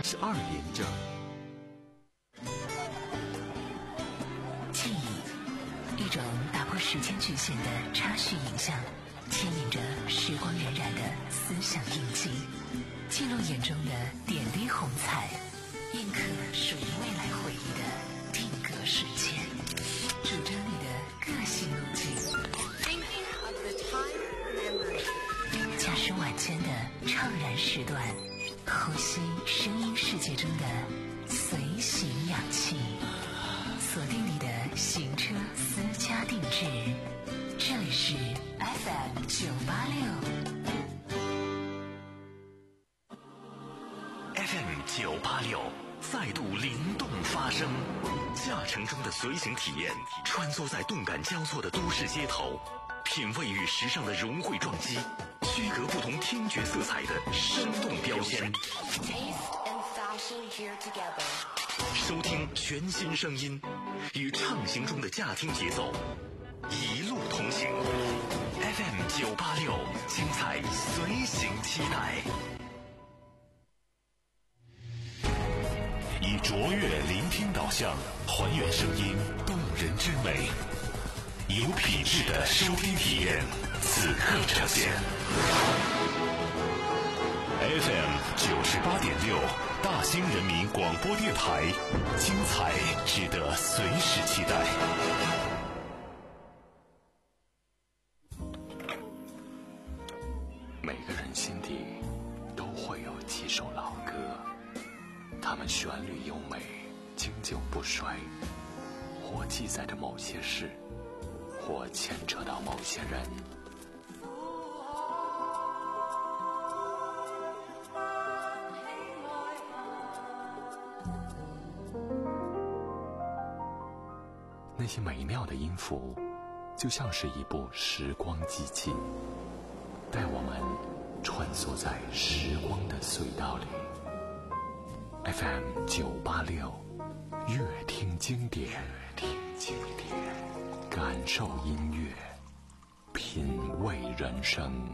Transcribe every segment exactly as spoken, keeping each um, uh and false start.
十二连着。 记忆，一种打破时间局限的插叙影像，牵引着时光荏苒的思想印记，记录眼中的点滴红彩，印刻属于未来回忆的定格瞬间，主张你的个性路径。驾驶晚间的怅然时段，呼吸声音世界中的随行氧气，锁定你的行车私家定制。这里是 F M 九八六 F M 九八六再度灵动发声，驾乘中的随行体验，穿梭在动感交错的都市街头，品味与时尚的融汇撞击，区隔不同听觉色彩的生动标签，收听全新声音，与畅行中的驾听节奏一路同行。 F M 九八六，精彩随行期待。以卓越聆听导向，还原声音动人之美，有品质的收听体验，此刻呈现。F M 九十八点六，大兴人民广播电台，精彩值得随时期待。每个人心底都会有几首老歌，它们旋律优美，经久不衰，或记载着某些事，或牵扯到某些人。那些美妙的音符，就像是一部时光机器，带我们穿梭在时光的隧道里。F M 九八六，乐听经典，乐听经典，感受音乐，品味人生。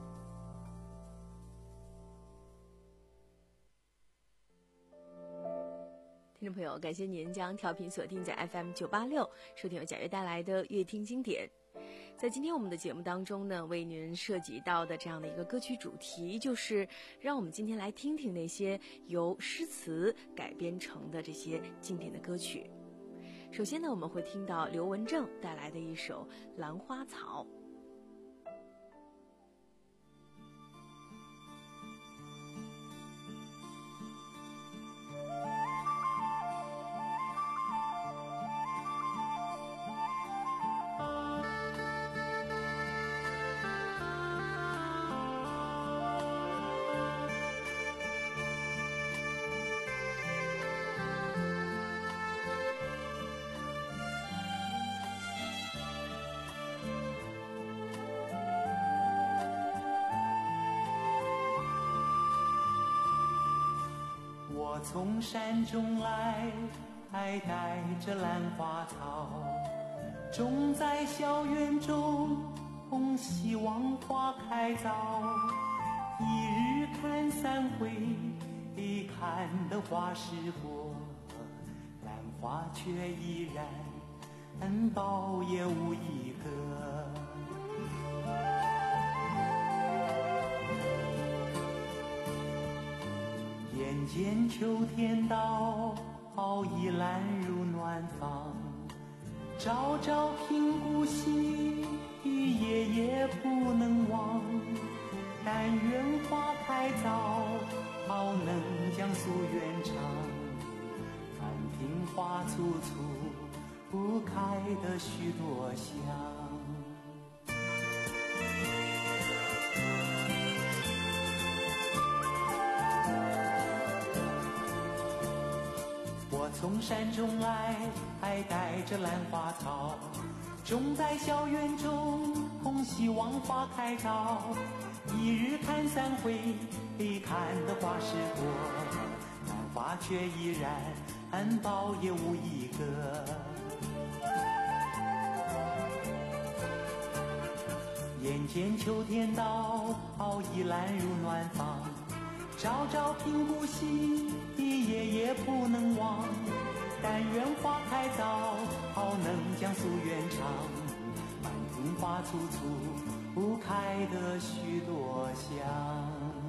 听众朋友，感谢您将调频锁定在 F M 九八六，收听由贾悦带来的乐听经典。在今天我们的节目当中呢，为您涉及到的这样的一个歌曲主题，就是让我们今天来听听那些由诗词改编成的这些经典的歌曲。首先呢，我们会听到刘文正带来的一首《兰花草》。 我从山中来，还带着兰花草，种在校园中，希望花开早。一日看三回，看得花时过，兰花却依然苞也无一个。眼见秋天到，已懒入暖房，朝朝频顾惜，夜夜不能忘。但愿花开早，能将夙愿偿。满庭花簇簇，不开得许多香。我从山中来，还带着兰花草，种在校园中，希望花开早。一日看三回，看得花时过，兰花却依然苞也无一个。眼见秋天到，已懒入暖房，朝朝频顾惜， 花簇簇开得许多香。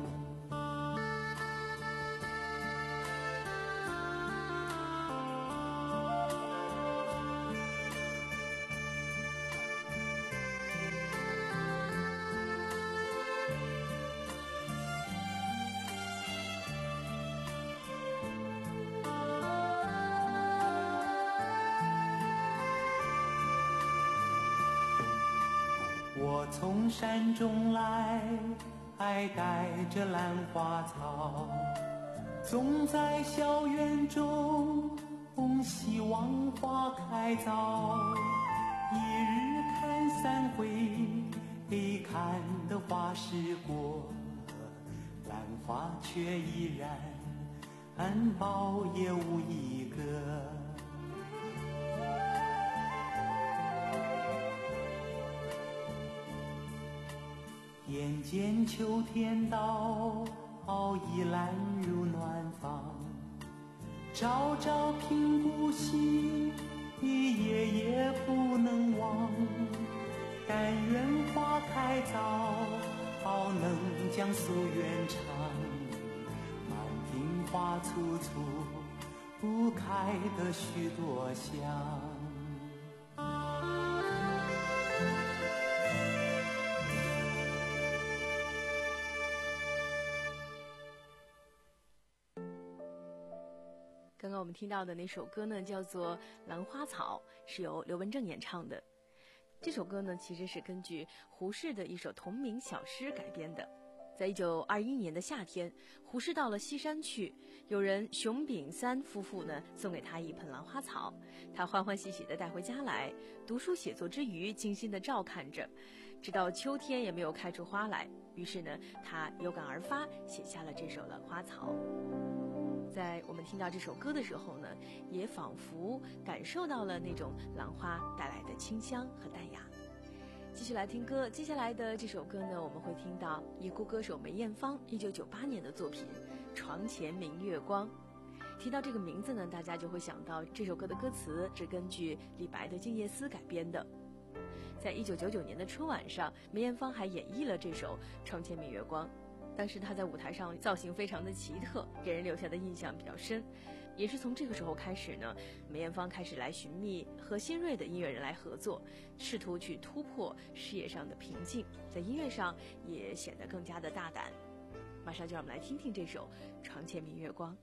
我从山中来，带着兰花草，种在校园中，希望花开早。一日看三回，看得花时过，兰花却依然含苞也无一个。眼见秋天到，已懒入暖房，朝朝频顾惜，夜夜不能忘。但愿花开早，能将夙愿偿。满庭花簇簇，开得许多香。 刚刚我们听到的那首歌呢，叫做《兰花草》，是由刘文正演唱的。这首歌呢，其实是根据胡适的一首同名小诗改编的。在一九二一年的夏天，胡适到了西山去，有人熊丙三夫妇呢送给他一盆兰花草，他欢欢喜喜地带回家来，读书写作之余精心地照看着，直到秋天也没有开出花来。于是呢，他有感而发，写下了这首《兰花草》。在我们听到这首歌的时候呢，也仿佛感受到了那种兰花带来的清香和淡雅。继续来听歌，接下来的这首歌呢，我们会听到已故歌手梅艳芳一九九八年的作品《床前明月光》。提到这个名字呢，大家就会想到这首歌的歌词是根据李白的《静夜思》改编的。在一九九九年的春晚上，梅艳芳还演绎了这首《床前明月光》。当时她在舞台上造型非常的奇特，给人留下的印象比较深。也是从这个时候开始呢，梅艳芳开始来寻觅和新锐的音乐人来合作，试图去突破事业上的瓶颈，在音乐上也显得更加的大胆。马上就让我们来听听这首《床前明月光》。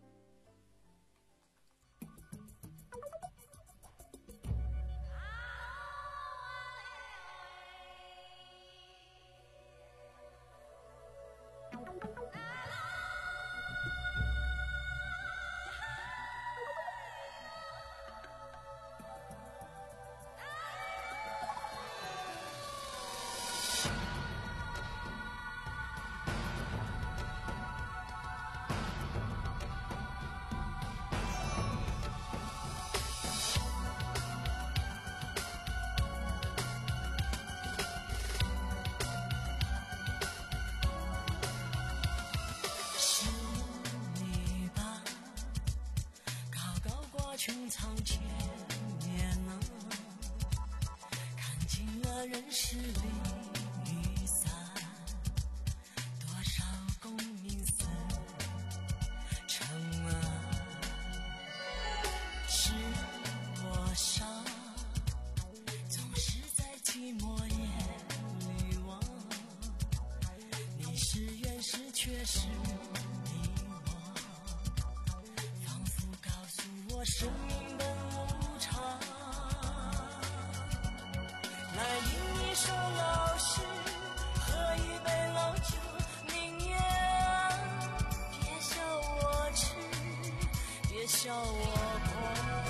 穹苍前面啊，看尽了人世离与散，多少功名似尘啊，是我傻，总是在寂寞夜里望，你是缘是却是生命的无常，来饮一首老诗，喝一杯老酒，明月啊，别笑我痴，别笑我狂。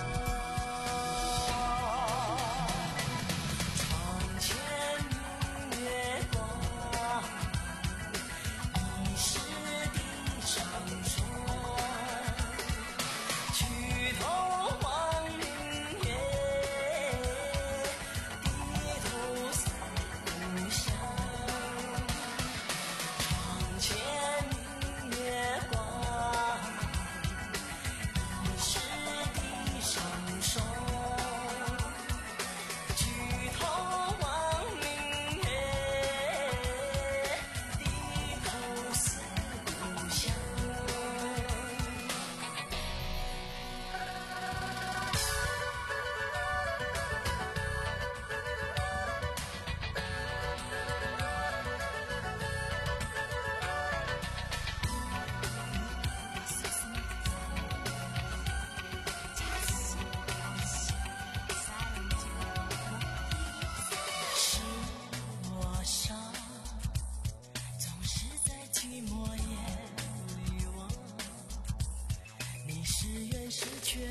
床前明月光，疑是地上霜。举头望明月，低头思故乡。床前明月光，疑是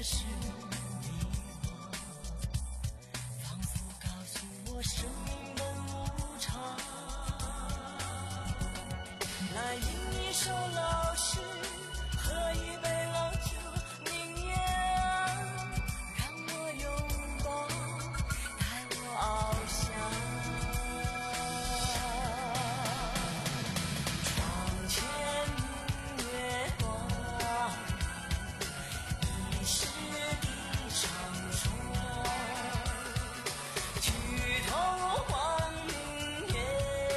的是你我，仿佛告诉我生命本无常。来吟一首老诗，喝一杯老酒，宁愿让我拥抱，带我翱翔。窗前明月光，疑是地上霜。举头望明月，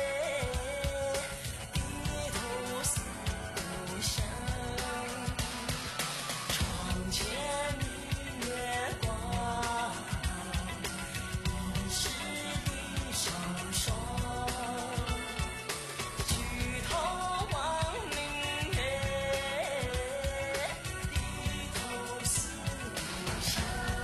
低头思故乡。窗前明月光，疑是地上霜。举头望明月，低头思故乡。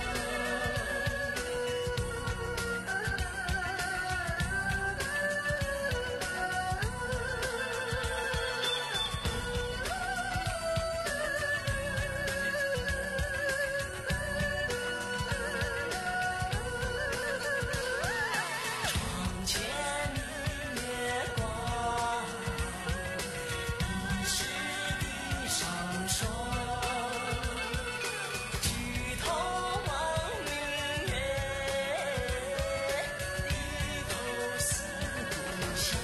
窗前明月光，疑是地上霜。举头望明月，低头思故乡。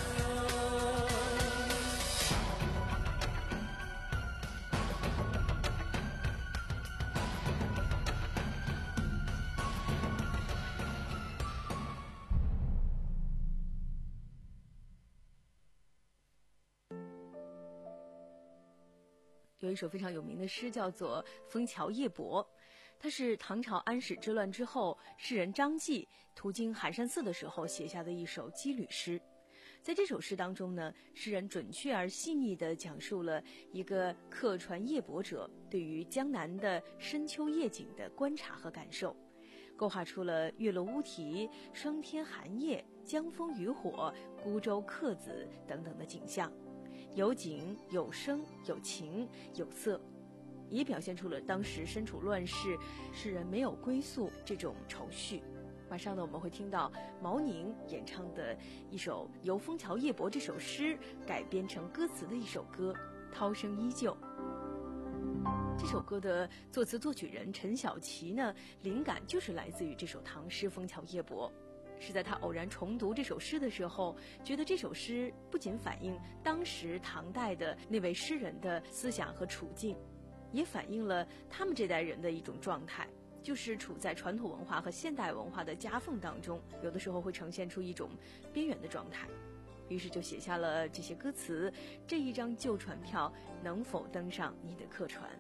有一首非常有名的诗叫做《枫桥夜泊》，它是唐朝安史之乱之后，诗人张继途经寒山寺的时候写下的一首羁旅诗。在这首诗当中呢，诗人准确而细腻地讲述了一个客船夜泊者对于江南的深秋夜景的观察和感受，勾画出了月落乌啼、霜天寒夜、江枫渔火、孤舟客子等等的景象，有景有声有情有色，也表现出了当时身处乱世，诗人没有归宿这种愁绪。马上呢，我们会听到毛宁演唱的一首由《枫桥夜泊》这首诗改编成歌词的一首歌《涛声依旧》。这首歌的作词作曲人陈小琪呢，灵感就是来自于这首唐诗《枫桥夜泊》。是在他偶然重读这首诗的时候，觉得这首诗不仅反映当时唐代的那位诗人的思想和处境，也反映了他们这代人的一种状态，就是处在传统文化和现代文化的夹缝当中，有的时候会呈现出一种边缘的状态。于是就写下了这些歌词：这一张旧船票能否登上你的客船？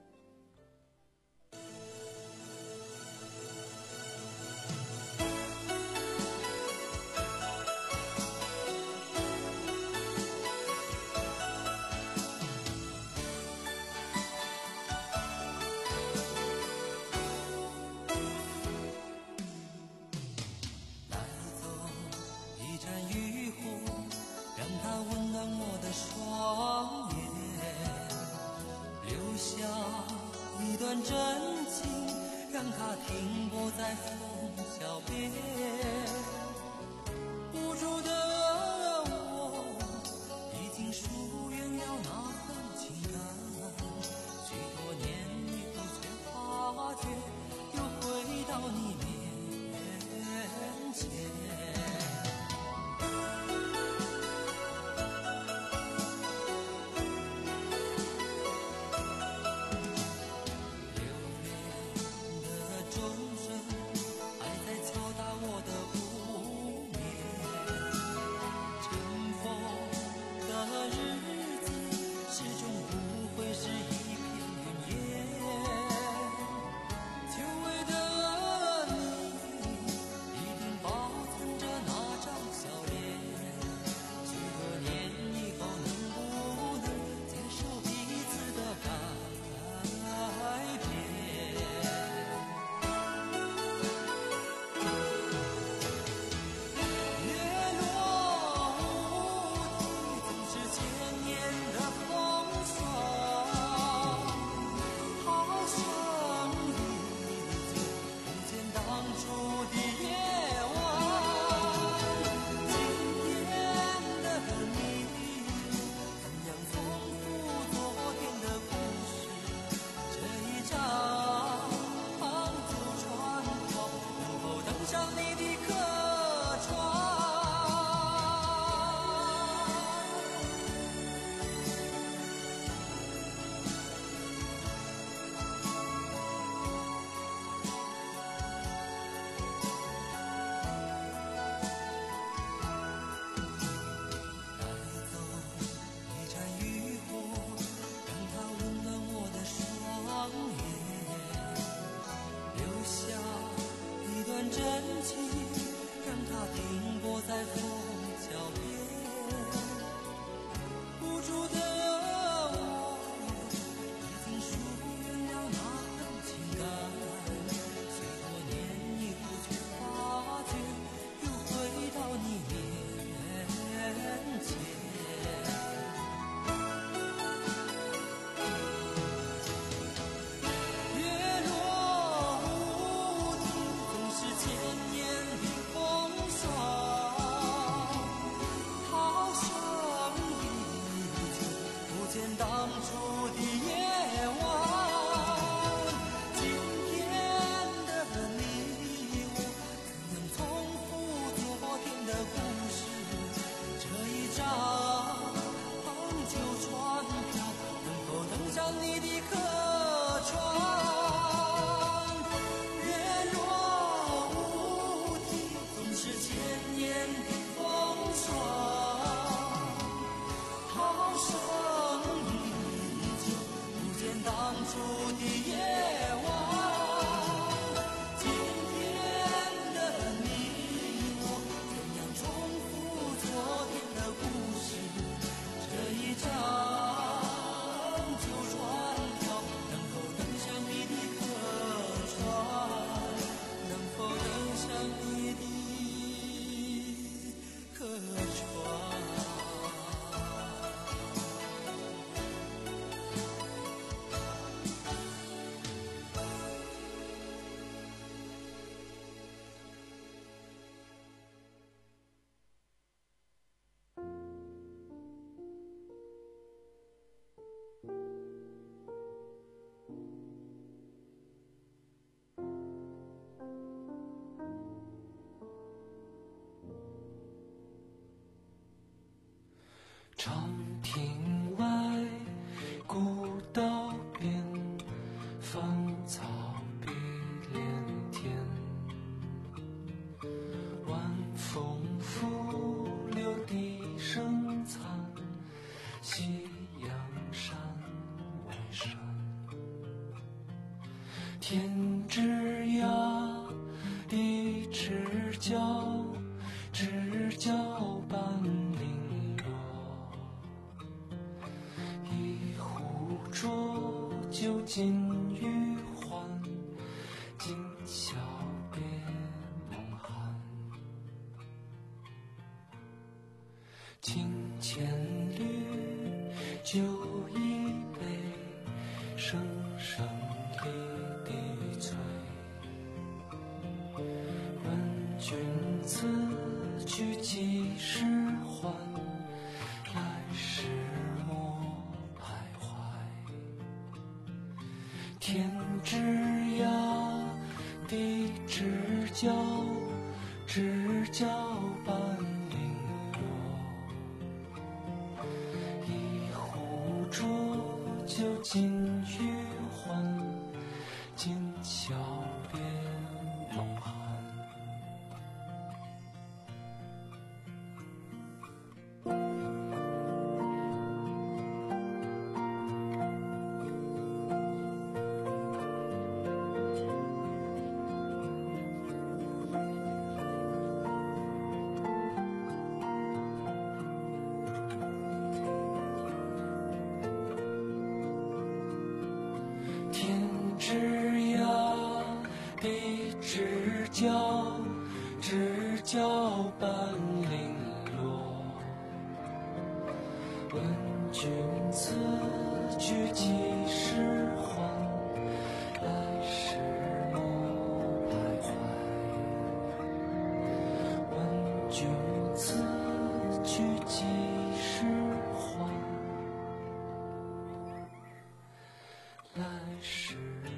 双眼留下一段真情，让它停泊在枫桥边。无助的我已经疏远了那份情感，许多年以后才发觉又回到你面前。我的真情，让它停泊在枫桥边。无助的我，已经疏远了那份情感。虽多年以后，却发觉又回到你面前。当初的夜晚，今天的你我怎样重复昨天的故事？这一张旧船票能否登上你的客船？月若无题，总是千年的风霜。涛声当初的夜晚，今天的你我怎样重复昨天的故事？这一张旧船票能否登上你的客船？能否登上你的客船？ 长亭外，古道边，芳草碧连天。晚风拂柳笛声残，夕阳山外山。天之涯，地之角，知交半零。浊酒尽余欢，今宵别梦寒。清浅绿，酒一杯，声声离滴催。问君此去几时还？来时莫天之涯，地之角，知交半零落。一壶浊酒尽余欢，今宵别梦寒。知呀，地知交，知交半零落。问君此去几时还？来时莫徘徊。问君此去几时还？来时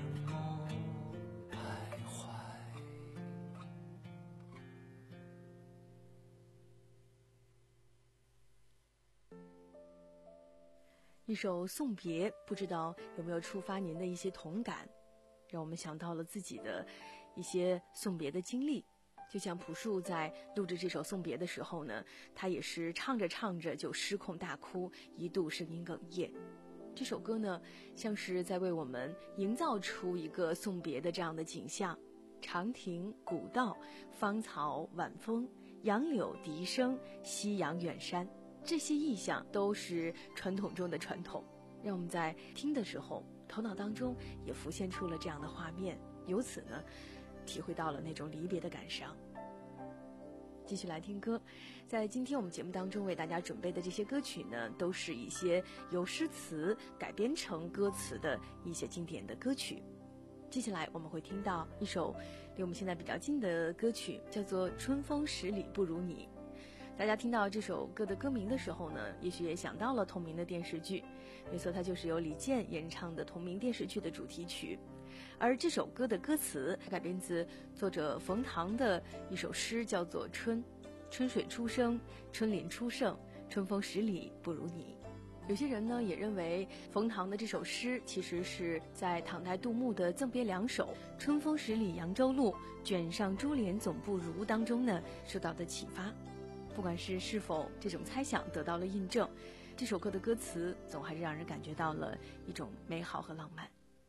一首送别，不知道有没有触发您的一些同感，让我们想到了自己的一些送别的经历。就像朴树在录制这首送别的时候呢，他也是唱着唱着就失控大哭，一度声音哽咽。这首歌呢，像是在为我们营造出一个送别的这样的景象。 长亭古道，芳草晚风，杨柳笛声，夕阳远山，这些意象都是传统中的传统，让我们在听的时候头脑当中也浮现出了这样的画面，由此呢体会到了那种离别的感伤。继续来听歌，在今天我们节目当中为大家准备的这些歌曲呢，都是一些由诗词改编成歌词的一些经典的歌曲。接下来我们会听到一首离我们现在比较近的歌曲，叫做《春风十里不如你》。大家听到这首歌的歌名的时候呢，也许也想到了同名的电视剧，没错，它就是由李健演唱的同名电视剧的主题曲。而这首歌的歌词改编自作者冯唐的一首诗，叫做《春》，春水初生，春林初盛，春风十里不如你。有些人呢也认为冯唐的这首诗其实是在唐代杜牧的赠别两首《春风十里扬州路，卷上珠帘总不如》当中呢受到的启发。不管是是否这种猜想得到了印证，这首歌的歌词总还是让人感觉到了一种美好和浪漫。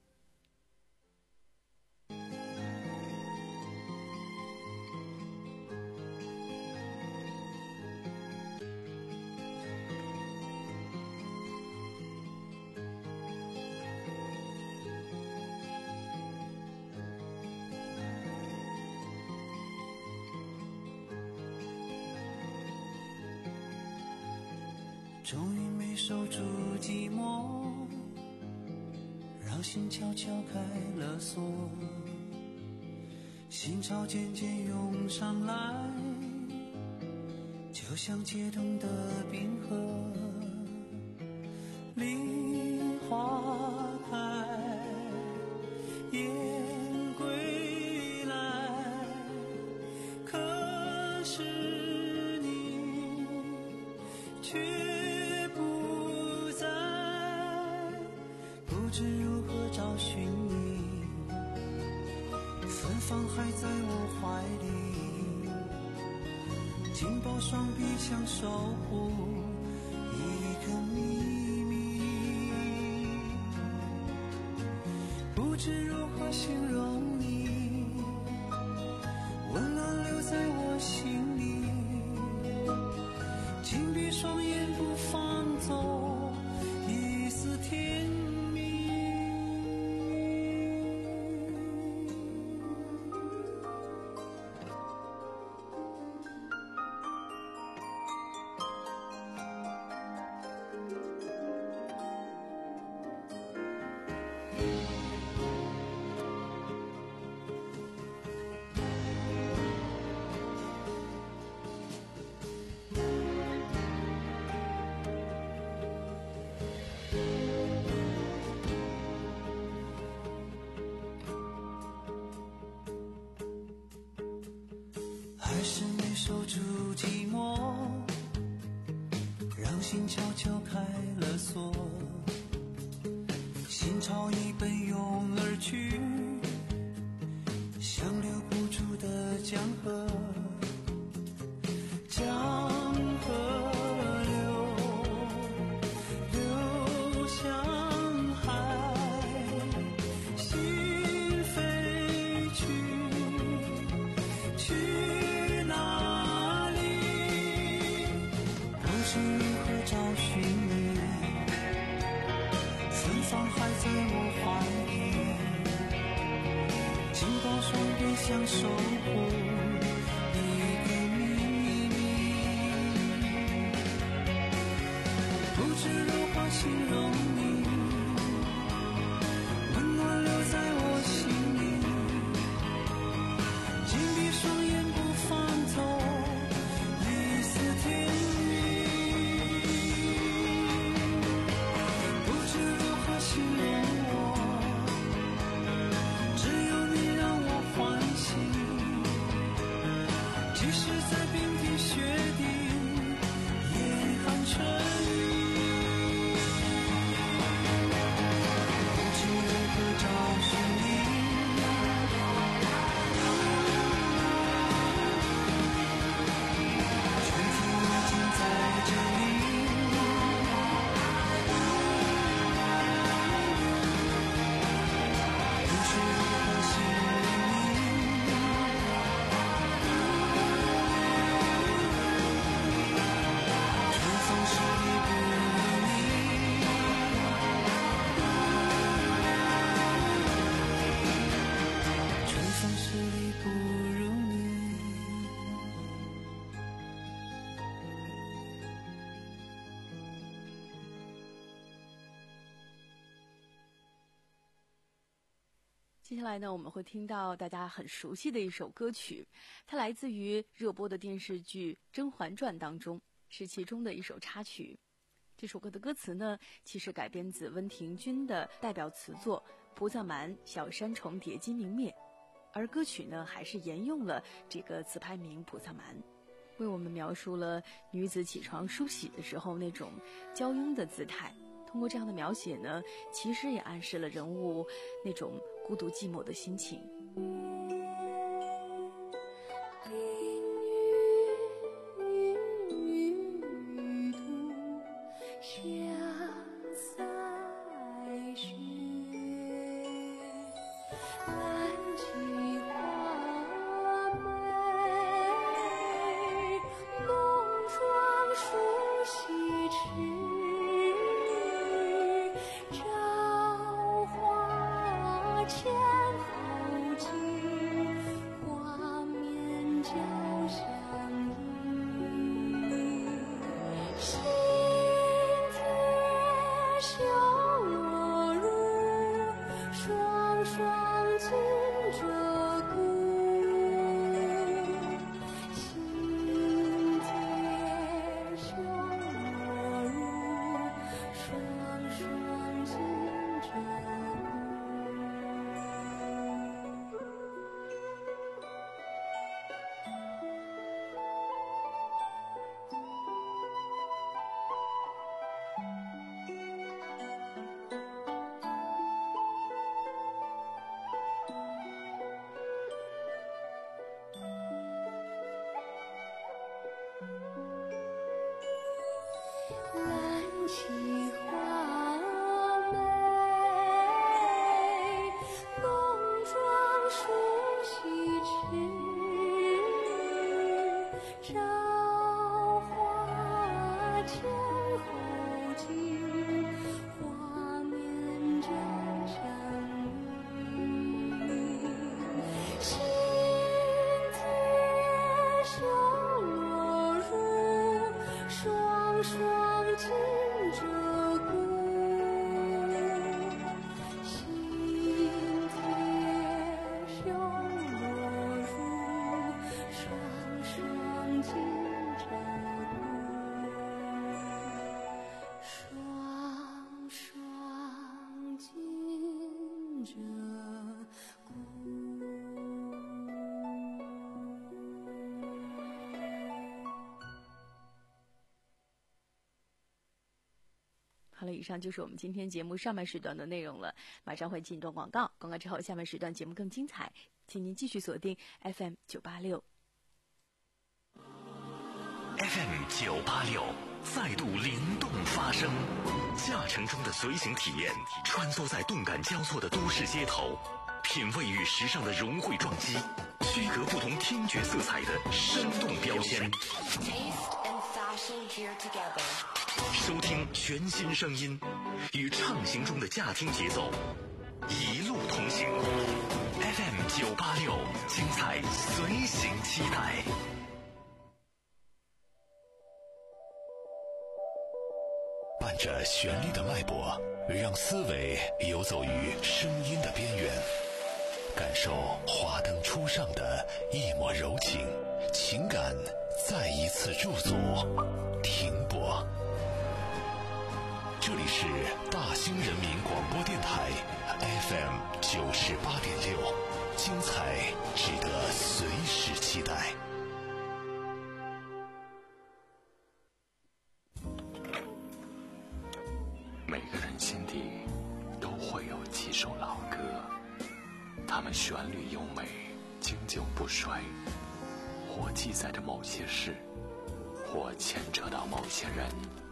终于没守住寂寞，让心悄悄开了锁，心潮渐渐涌上来，就像解冻的冰河。梨花开，雁归来，可是你却不知如何找寻你，芬芳还在我怀里，紧抱双臂想守护一个秘密，不知如何形容你，温暖留在我心里，紧闭双眼不放走一丝甜蜜。还是没守住寂寞，让心悄悄开了锁，心潮已奔涌而去，像留不住的江河，江河流，流向海，心飞去，去不知如何找寻你，芬芳还在我怀里，紧抱双臂想守护一个秘密，不知如何形容你，温暖留在我心里，紧闭双眼不放走一丝甜蜜。形容我，只有你让我欢喜，即使在冰天雪地也含春意。 接下来呢，我们会听到大家很熟悉的一首歌曲，它来自于热播的电视剧《甄嬛传》当中，是其中的一首插曲。这首歌的歌词呢，其实改编自温庭筠的代表词作《菩萨蛮·小山重叠金明灭》，而歌曲呢，还是沿用了这个词牌名《菩萨蛮》，为我们描述了女子起床梳洗的时候那种娇慵的姿态。通过这样的描写呢，其实也暗示了人物那种孤独寂寞的心情。好了，以上就是我们今天节目上半时段的内容了。马上会进一段广告，广告之后下半时段节目更精彩，请您继续锁定 F M 九八六。 F M 九八六再度灵动发声，驾乘中的随行体验，穿梭在动感交错的都市街头，品味与时尚的融汇撞击，区隔不同听觉色彩的生动标签。收听全新声音，与畅行中的驾听节奏，一路同行。F M 九八六，精彩随行期待。伴着旋律的脉搏，让思维游走于声音的边缘，感受华灯初上的一抹柔情，情感再一次驻足停泊。这里是大兴人民广播电台 F M 九十八点六，精彩值得随时期待。 每个人心底都会有几首老歌，它们旋律优美，经久不衰，或记载着某些事，或牵扯到某些人。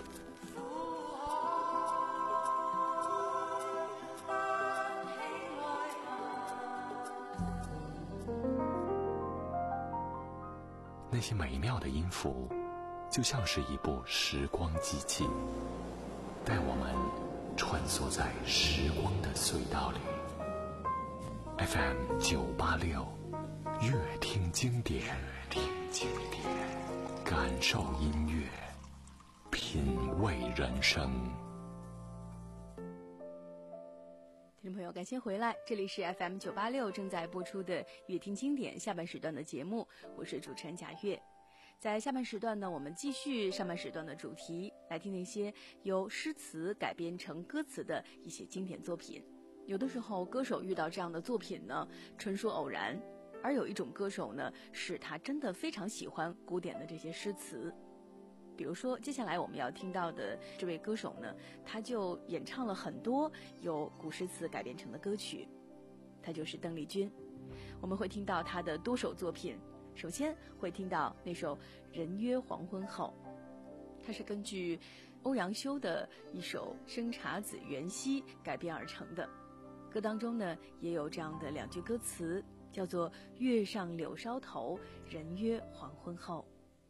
那些美妙的音符，就像是一部时光机器，带我们穿梭在时光的隧道里。F M 九八六，乐听经典，听经典，感受音乐，品味人生。 听众朋友，感谢回来，这里是 F M 九八六正在播出的乐听经典下半时段的节目，我是主持人贾月。在下半时段呢，我们继续上半时段的主题，来听那些由诗词改编成歌词的一些经典作品。有的时候歌手遇到这样的作品呢，纯属偶然，而有一种歌手呢，是他真的非常喜欢古典的这些诗词。比如说接下来我们要听到的这位歌手呢，他就演唱了很多由古诗词改编成的歌曲，他就是邓丽君。我们会听到他的多首作品，首先会听到那首《人约黄昏后》，它是根据欧阳修的一首《生查子元夕》改编而成的。歌当中呢，也有这样的两句歌词，叫做“月上柳梢头，人约黄昏后”。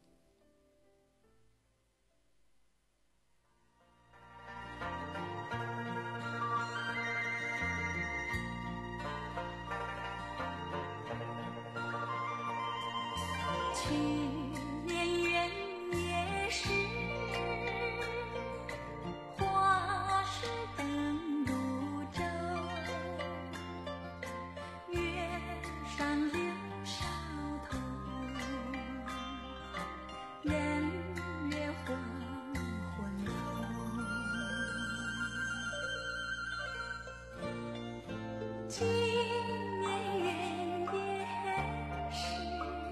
去年元夜时，花市灯如昼，月上柳梢头，人约黄昏后。今年元夜时，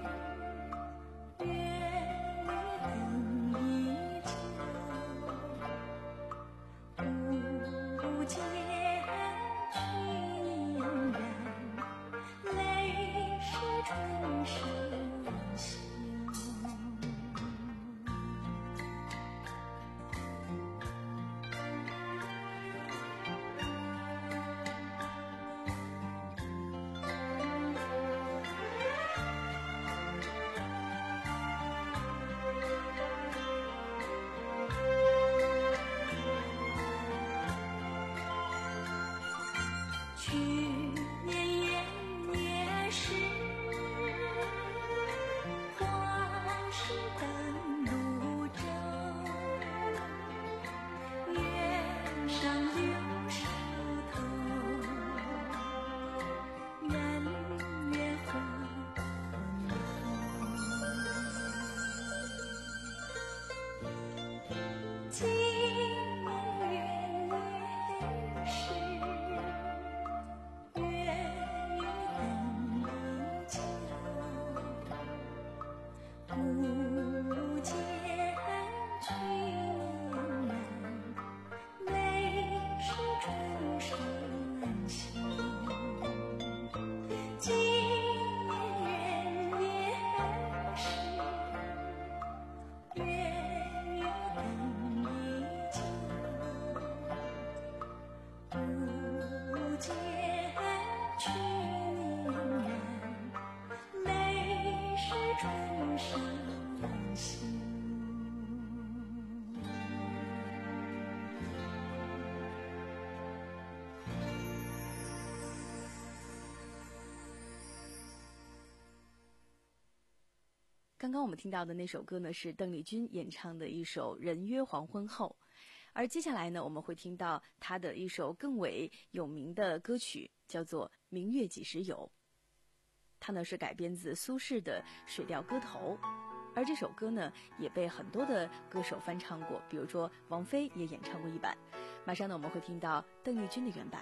刚刚我们听到的那首歌呢，是邓丽君演唱的一首《人约黄昏后》，而接下来呢，我们会听到她的一首更为有名的歌曲，叫做《明月几时有》。它呢是改编自苏轼的《水调歌头》，而这首歌呢也被很多的歌手翻唱过，比如说王菲也演唱过一版。马上呢，我们会听到邓丽君的原版。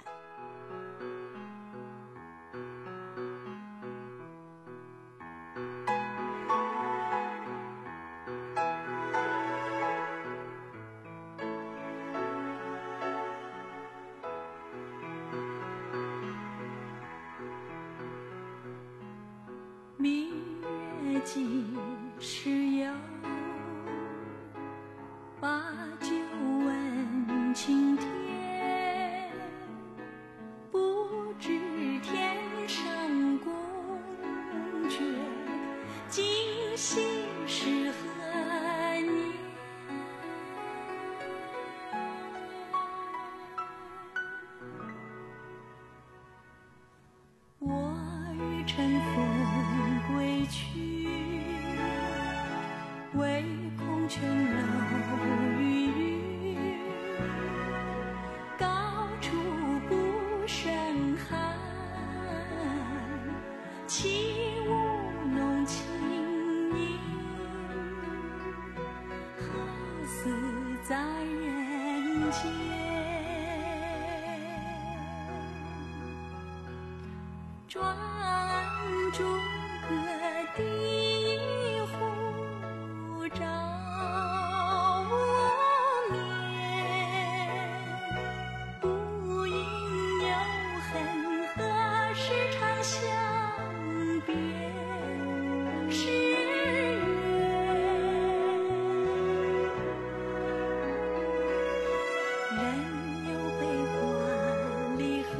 明月几时有？把酒问青天。不知天上宫阙，今夕是何年？我欲乘风归去， 起舞弄清影，好似在人间。转朱阁地湖照无眠，不应有恨，何时长相别是缘。人有悲欢离合，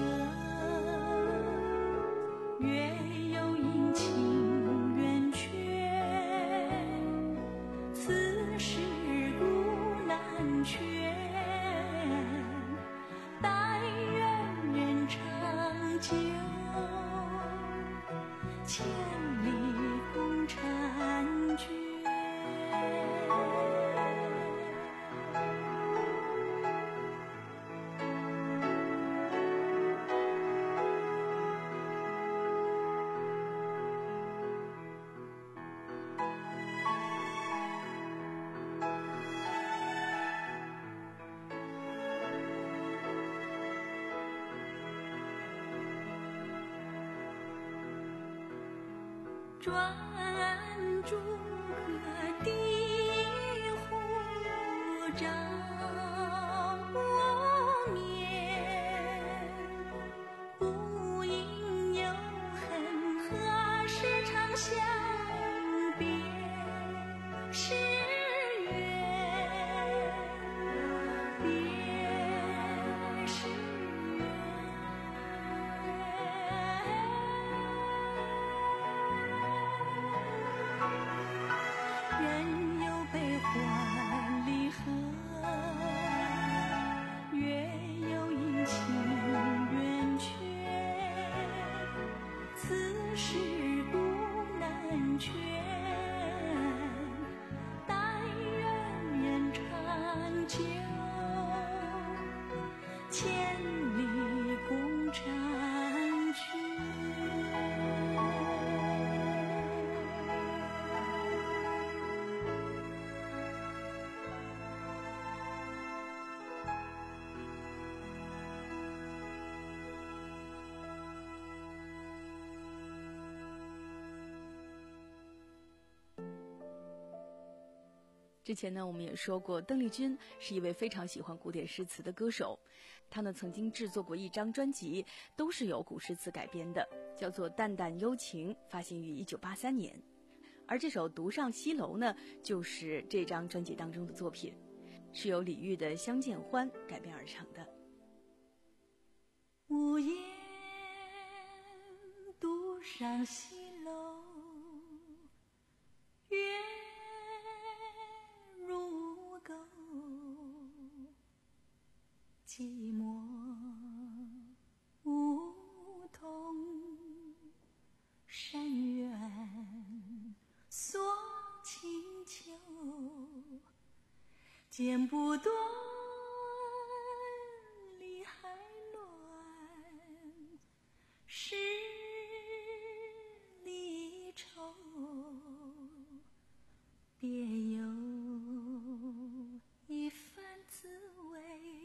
月有阴晴圆缺，此事古难全。但愿人长久，千里共婵娟。转朱阁地湖照无眠，不应有恨，何时长相别是缘。别是人有悲欢离合，月有阴晴圆缺，此事古难全。但愿人长久，千里共婵娟。 之前呢，我们也说过，邓丽君是一位非常喜欢古典诗词的歌手。她呢曾经制作过一张专辑，都是由古诗词改编的，叫做《淡淡幽情》，发行于一九八三年。而这首《独上西楼》呢，就是这张专辑当中的作品，是由李煜的《相见欢》改编而成的。 无言独上西楼，月如钩，寂寞梧桐深院锁清秋，剪不断理还乱，是离愁，别有一番滋味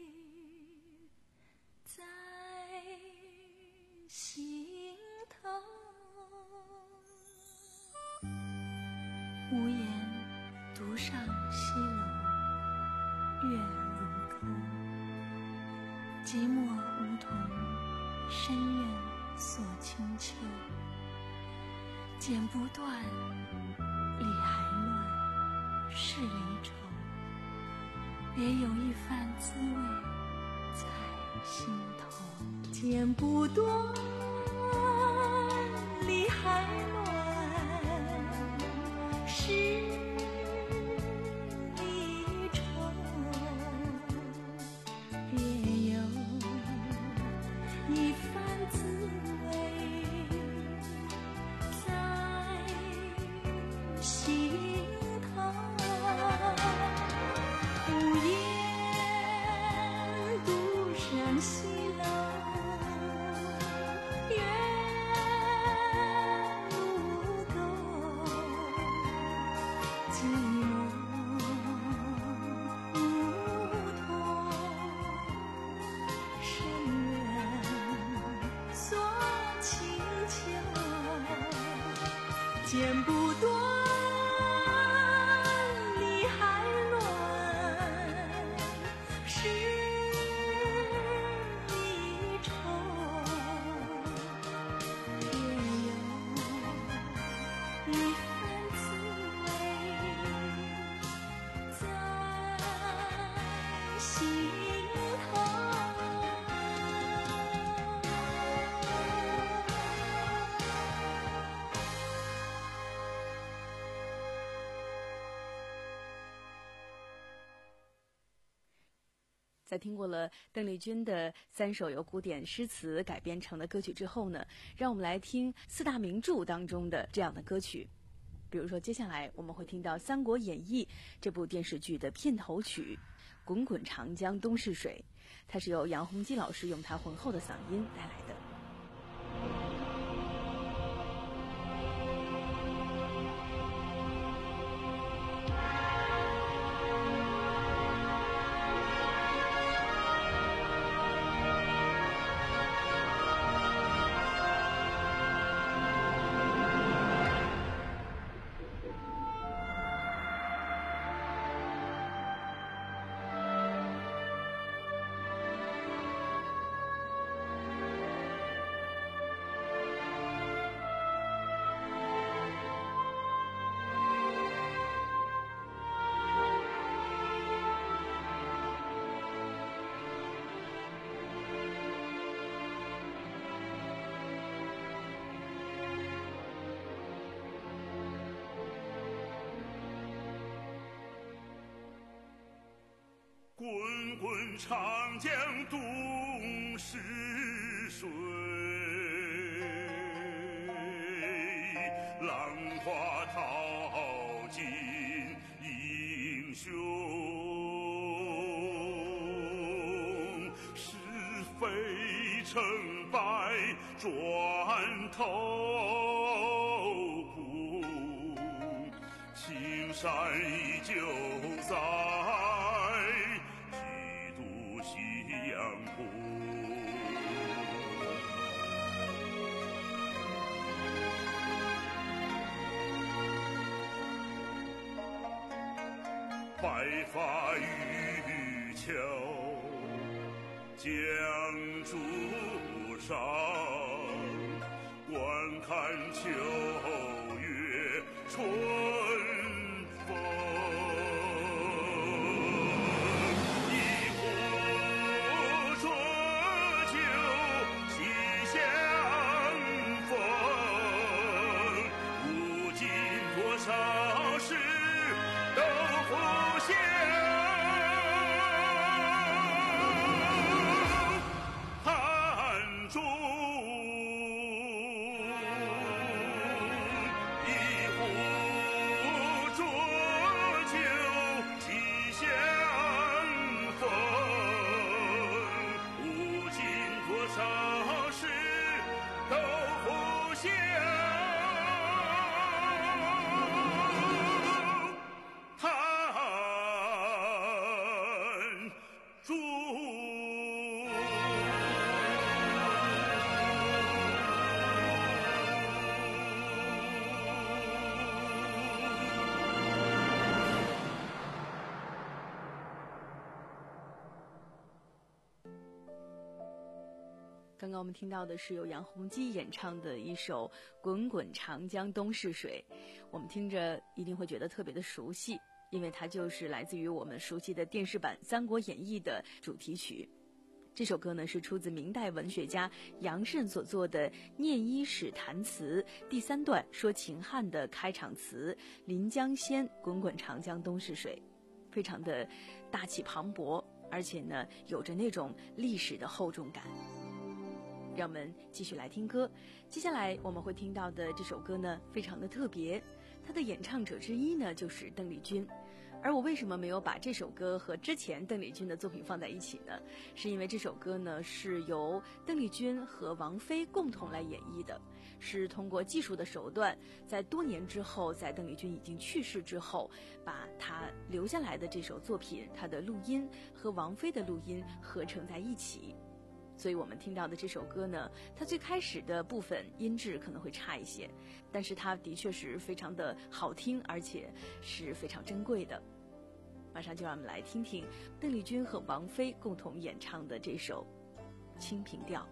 在心头。无言独上西楼，月如钩，寂寞梧桐深院锁清秋，剪不断理还乱，是离愁，别有一番滋味在心头。剪不断理还乱，是离愁，别有一番滋味在心头。无言独上西楼， 剪不断，理还乱，是离愁，也有一番滋味在心头。 在听过了邓丽君的三首由古典诗词改编成的歌曲之后呢，让我们来听四大名著当中的这样的歌曲。比如说接下来我们会听到《三国演义》这部电视剧的片头曲《滚滚长江东逝水》，它是由杨洪基老师用他浑厚的嗓音带来的。 滚滚长江东逝水，浪花淘尽英雄。是非成败转头顾，青山依旧在，几度夕阳红。白发渔樵江渚上，观看秋月春风。一壶浊酒喜相逢，如今多少事都不想。汉中一壶浊酒喜相逢，如今多少事都不想。汉中刚刚我们听到的是由杨洪基演唱的一首《滚滚长江东逝水》，我们听着一定会觉得特别的熟悉，因为它就是来自于我们熟悉的电视版《三国演义》的主题曲。这首歌呢是出自明代文学家杨慎所作的《念衣史谈词》第三段，说秦汉的开场词“临江仙，滚滚长江东逝水”，非常的大气磅礴，而且呢有着那种历史的厚重感。让我们继续来听歌。接下来我们会听到的这首歌呢非常的特别，它的演唱者之一呢就是邓丽君。而我为什么没有把这首歌和之前邓丽君的作品放在一起呢？是因为这首歌呢是由邓丽君和王菲共同来演绎的，是通过技术的手段，在多年之后，在邓丽君已经去世之后，把她留下来的这首作品，她的录音和王菲的录音合成在一起。 所以我们听到的这首歌呢，它最开始的部分音质可能会差一些，但是它的确是非常的好听，而且是非常珍贵的。马上就让我们来听听邓丽君和王菲共同演唱的这首《清平调》。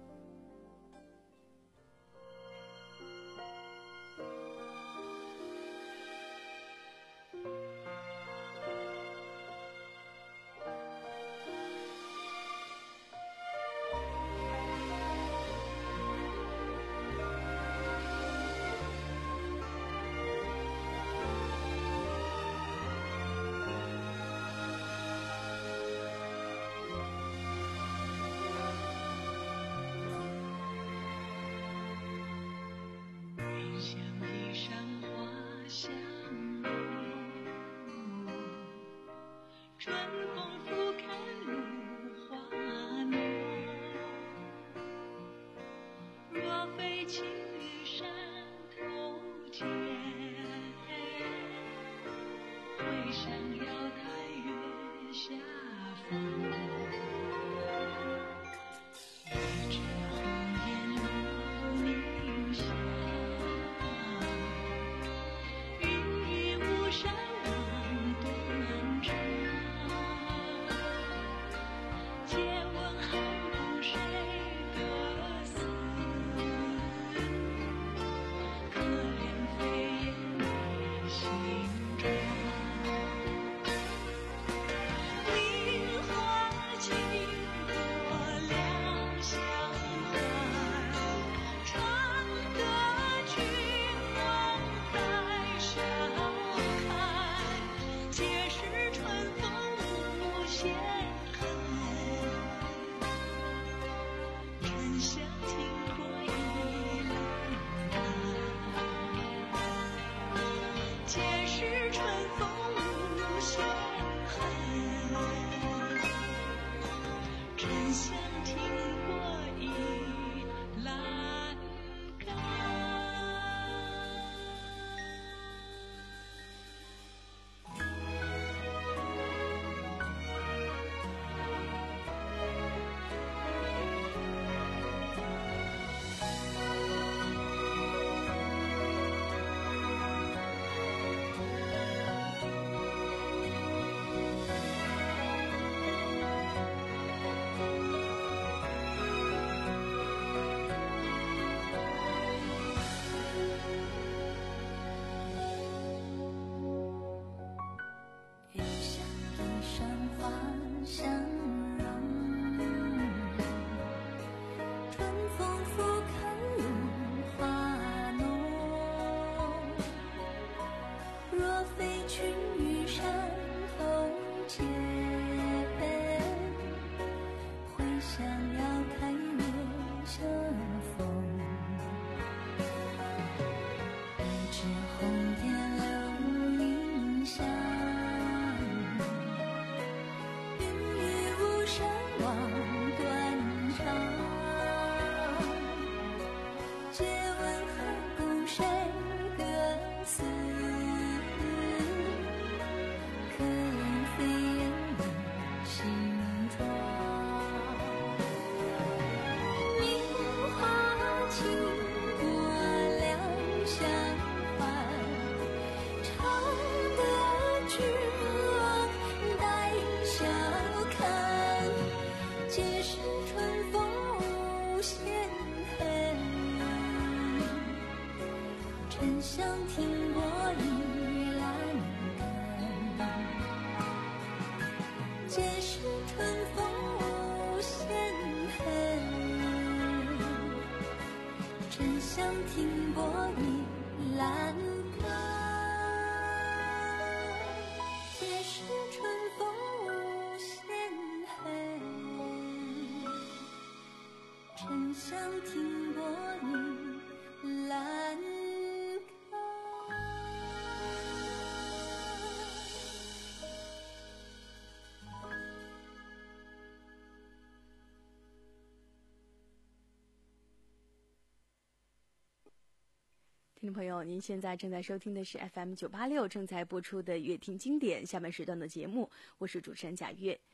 听众朋友，您现在正在收听的是 F M 九八六正在播出的乐听经典下半时段的节目，我是主持人贾月。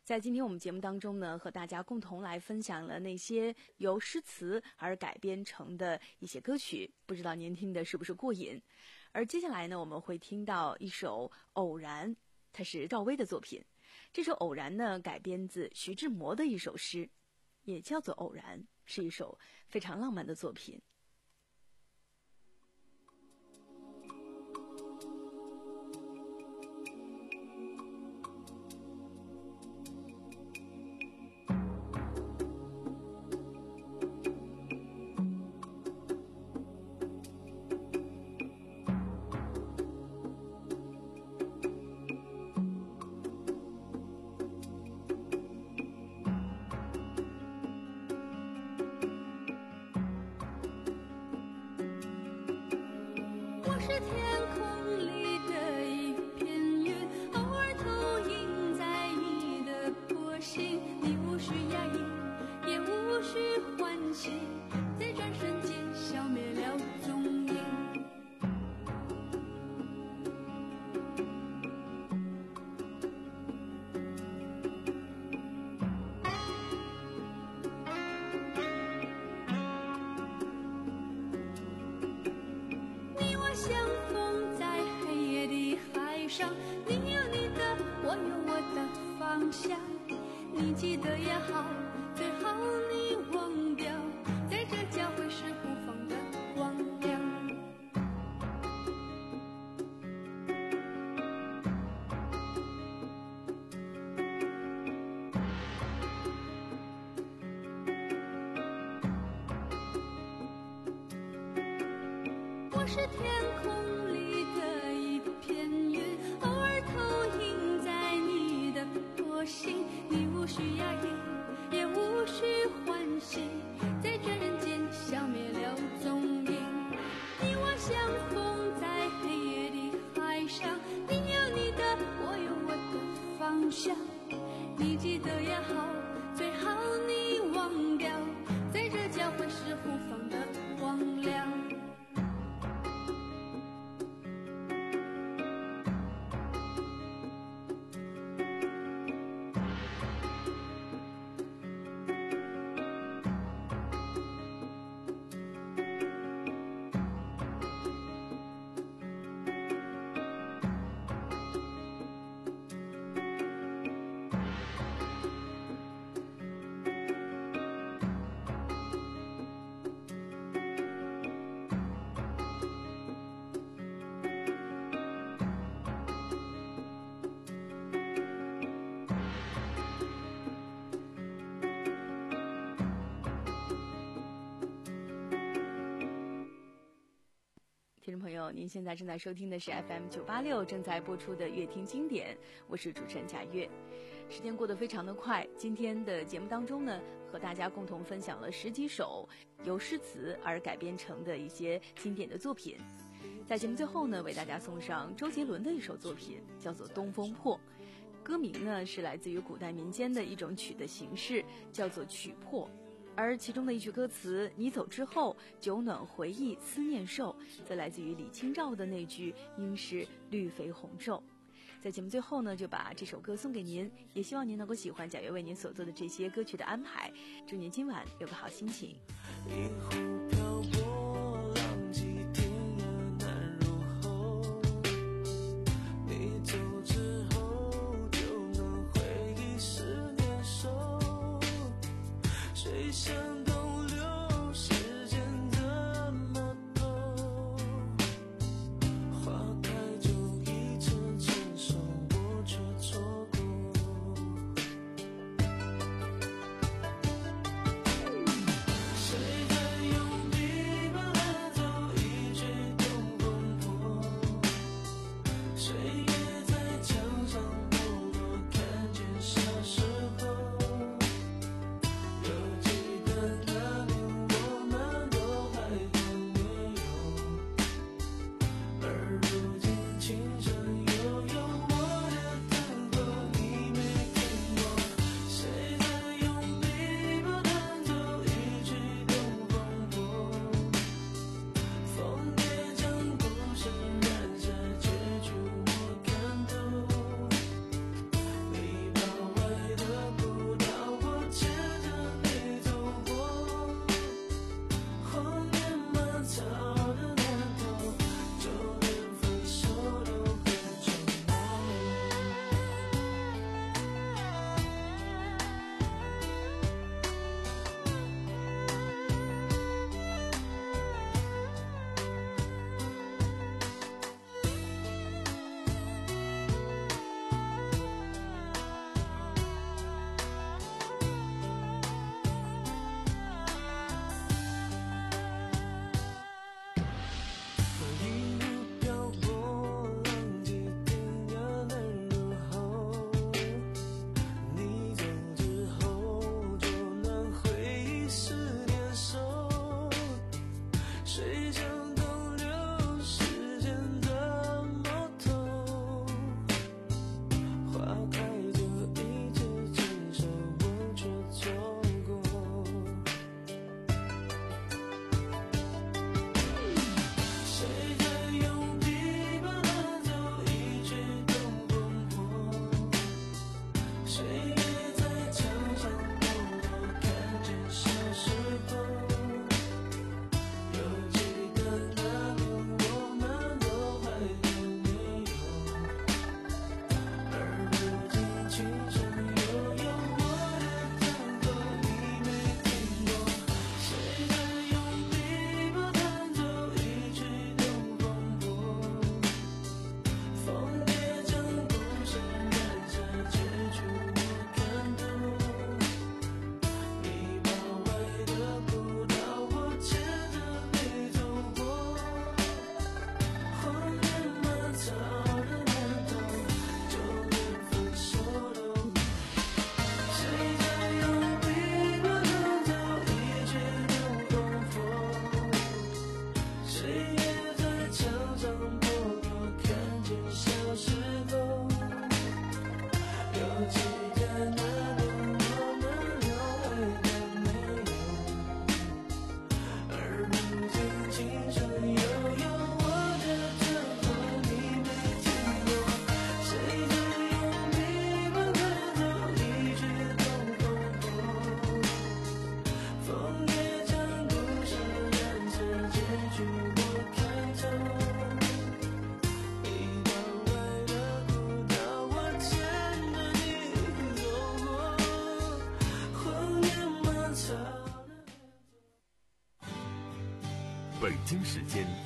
在今天我们节目当中呢，和大家共同来分享了那些由诗词而改编成的一些歌曲，不知道您听的是不是过瘾？而接下来呢，我们会听到一首《偶然》，它是赵薇的作品。这首《偶然》呢，改编自徐志摩的一首诗，也叫做《偶然》，是一首非常浪漫的作品。 你记得也好，最好你忘掉，在这交汇时互放的光亮。我是天空里的一片云，偶尔投影在你的波心，你无需压抑，也无需欢喜，在这人间消灭了踪影。你我相逢在黑夜的海上，你有你的，我有我的方向。你记得也好，最好你忘掉，在这交汇时互放的光亮。 听众朋友，您现在正在收听的是 F M 九八六正在播出的乐听经典，我是主持人贾月。时间过得非常的快，今天的节目当中呢，和大家共同分享了十几首由诗词而改编成的一些经典的作品。在节目最后呢，为大家送上周杰伦的一首作品，叫做《东风破》。歌名呢是来自于古代民间的一种曲的形式，叫做曲破。而其中的一句歌词“你走之后，酒暖回忆思念瘦”，则来自于李清照的那句“应是绿肥红皱”。在节目最后呢，就把这首歌送给您，也希望您能够喜欢贾月为您所做的这些歌曲的安排。祝您今晚有个好心情。 一壶漂泊，浪迹天涯难入喉。你走之后，就能回忆思念瘦。谁想东流，时间怎么走？花开就一层成熟，我却错过。谁在用琵琶弹奏一曲东风破？谁也在墙上默默看见小时候。你把坏的北京时间